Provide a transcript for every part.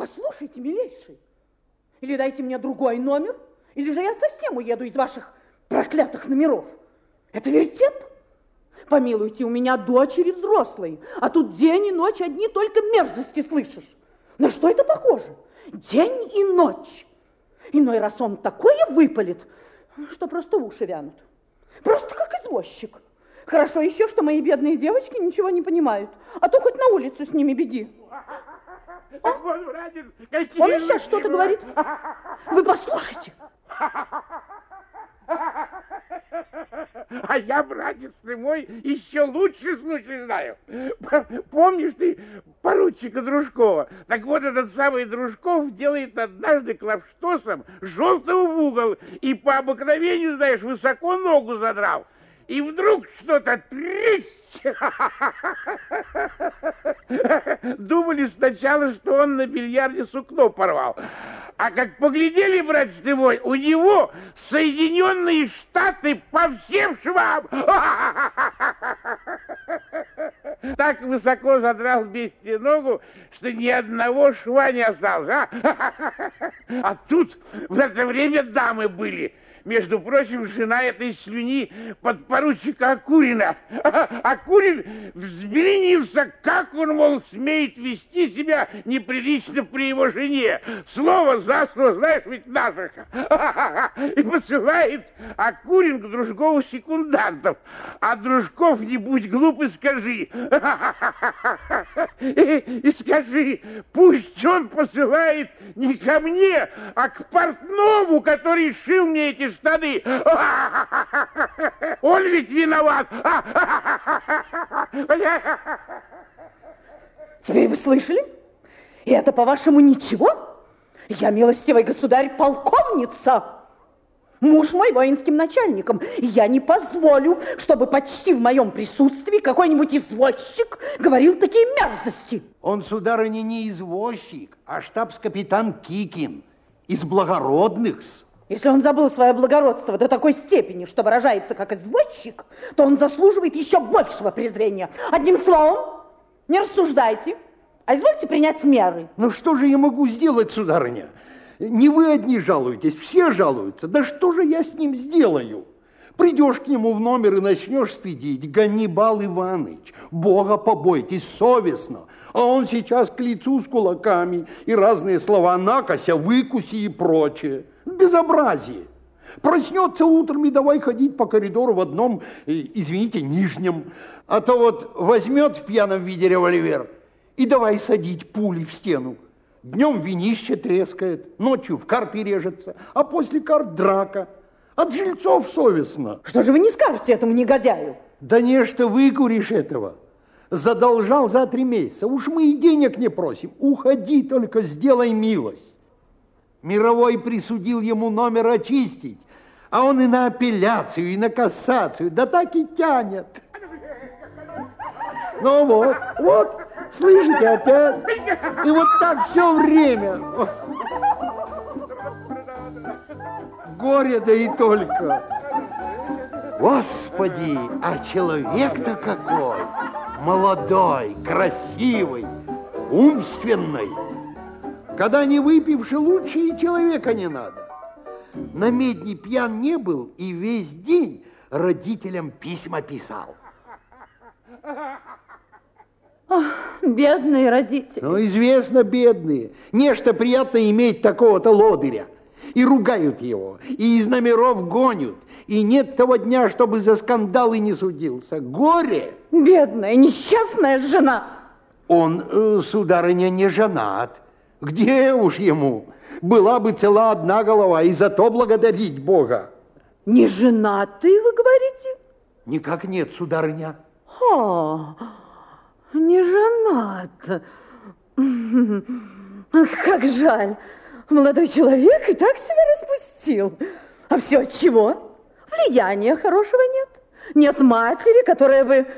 Послушайте, милейший, или дайте мне другой номер, или же я совсем уеду из ваших проклятых номеров. Это вертеп? Помилуйте, у меня дочери взрослые, а тут день и ночь одни только мерзости слышишь. На что это похоже? День и ночь. Иной раз он такое выпалит, что просто уши вянут. Просто как извозчик. Хорошо еще, что мои бедные девочки ничего не понимают, а то хоть на улицу с ними беги. А? Он сейчас что-то говорит. Вы послушайте. А я, братец ты мой, еще лучший случай знаю. Помнишь ты поручика Дружкова? Так вот, этот самый Дружков делает однажды клавштосом желтого в угол и по обыкновению, знаешь, высоко ногу задрал. И вдруг что-то трясь. Думали сначала, что он на бильярде сукно порвал. А как поглядели, братец ты мой, у него Соединенные Штаты по всем швам. Так высоко задрал вместе ногу, что ни одного шва не осталось. А тут в это время дамы были. Между прочим, жена этой слюни подпоручика Акурина. Акурин взбеленился, как он, мол, смеет вести себя неприлично при его жене. Слово за слово, знаешь, ведь наших. И посылает Акурин к Дружкову секундантов. А Дружков, не будь глуп, и скажи. И скажи, пусть он посылает не ко мне, а к портному, который шил мне эти штаны. Он ведь виноват. Теперь вы слышали? И это, по-вашему, ничего? Я, милостивый государь, полковница. Муж мой воинским начальником. И я не позволю, чтобы почти в моем присутствии какой-нибудь извозчик говорил такие мерзости. Он, сударыня, не извозчик, а штабс-капитан Кикин. Из благородных-с. Если он забыл свое благородство до такой степени, что выражается как извозчик, то он заслуживает еще большего презрения. Одним словом, не рассуждайте, а извольте принять меры. Ну что же я могу сделать, сударыня? Не вы одни жалуетесь, все жалуются. Да что же я с ним сделаю? Придешь к нему в номер и начнешь стыдить. Ганнибал Иванович, Бога побойтесь, совестно. А он сейчас к лицу с кулаками и разные слова накося, выкуси и прочее. Безобразие. Проснется утром и давай ходить по коридору в одном, извините, нижнем. А то вот возьмет в пьяном виде револьвер и давай садить пули в стену. Днем винище трескает, ночью в карты режется, а после карт драка. От жильцов совестно. Что же вы не скажете этому негодяю? Да нечто выкуришь этого. Задолжал за 3 месяца. Уж мы и денег не просим. Уходи, только сделай милость. Мировой присудил ему номер очистить, а он и на апелляцию, и на кассацию, да так и тянет. Ну вот, слышите, опять. И вот так все время. Горе, да и только. Господи, а человек-то какой! Молодой, красивый, умственный. Когда не выпивший, лучше и человека не надо. На медне пьян не был и весь день родителям письма писал. Ох, бедные родители. Ну, известно, бедные. Нечто приятно иметь такого-то лодыря. И ругают его, и из номеров гонят. И нет того дня, чтобы за скандалы не судился. Горе! Бедная, несчастная жена. Он, сударыня, не женат. Где уж ему? Была бы цела одна голова, и за то благодарить Бога. Не женатый, вы говорите? Никак нет, сударыня. Не женат. Как жаль. Молодой человек и так себя распустил. А все от чего? Влияния хорошего нет. Нет матери, которая бы...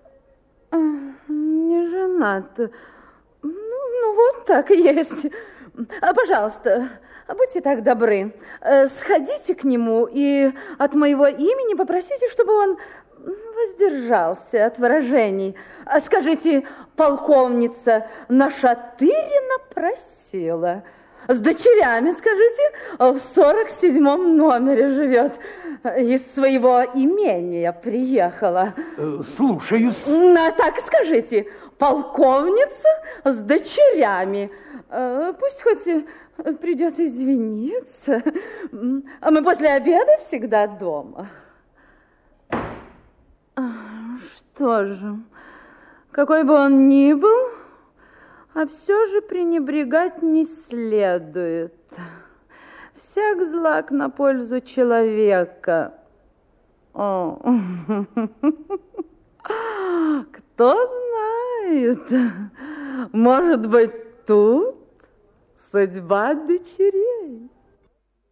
Не женат. Ну, вот так и есть. Пожалуйста, будьте так добры. Сходите к нему и от моего имени попросите, чтобы он воздержался от выражений. Скажите, полковница Нашатырина просила. С дочерями, скажите, в 47-м номере живет. Из своего имения приехала. Слушаюсь. Так скажите, полковница с дочерями. Пусть хоть придет извиниться. А мы после обеда всегда дома. Что же, какой бы он ни был, а все же пренебрегать не следует. Всяк злак на пользу человека. О. Кто знает, может быть, тут судьба дочерей.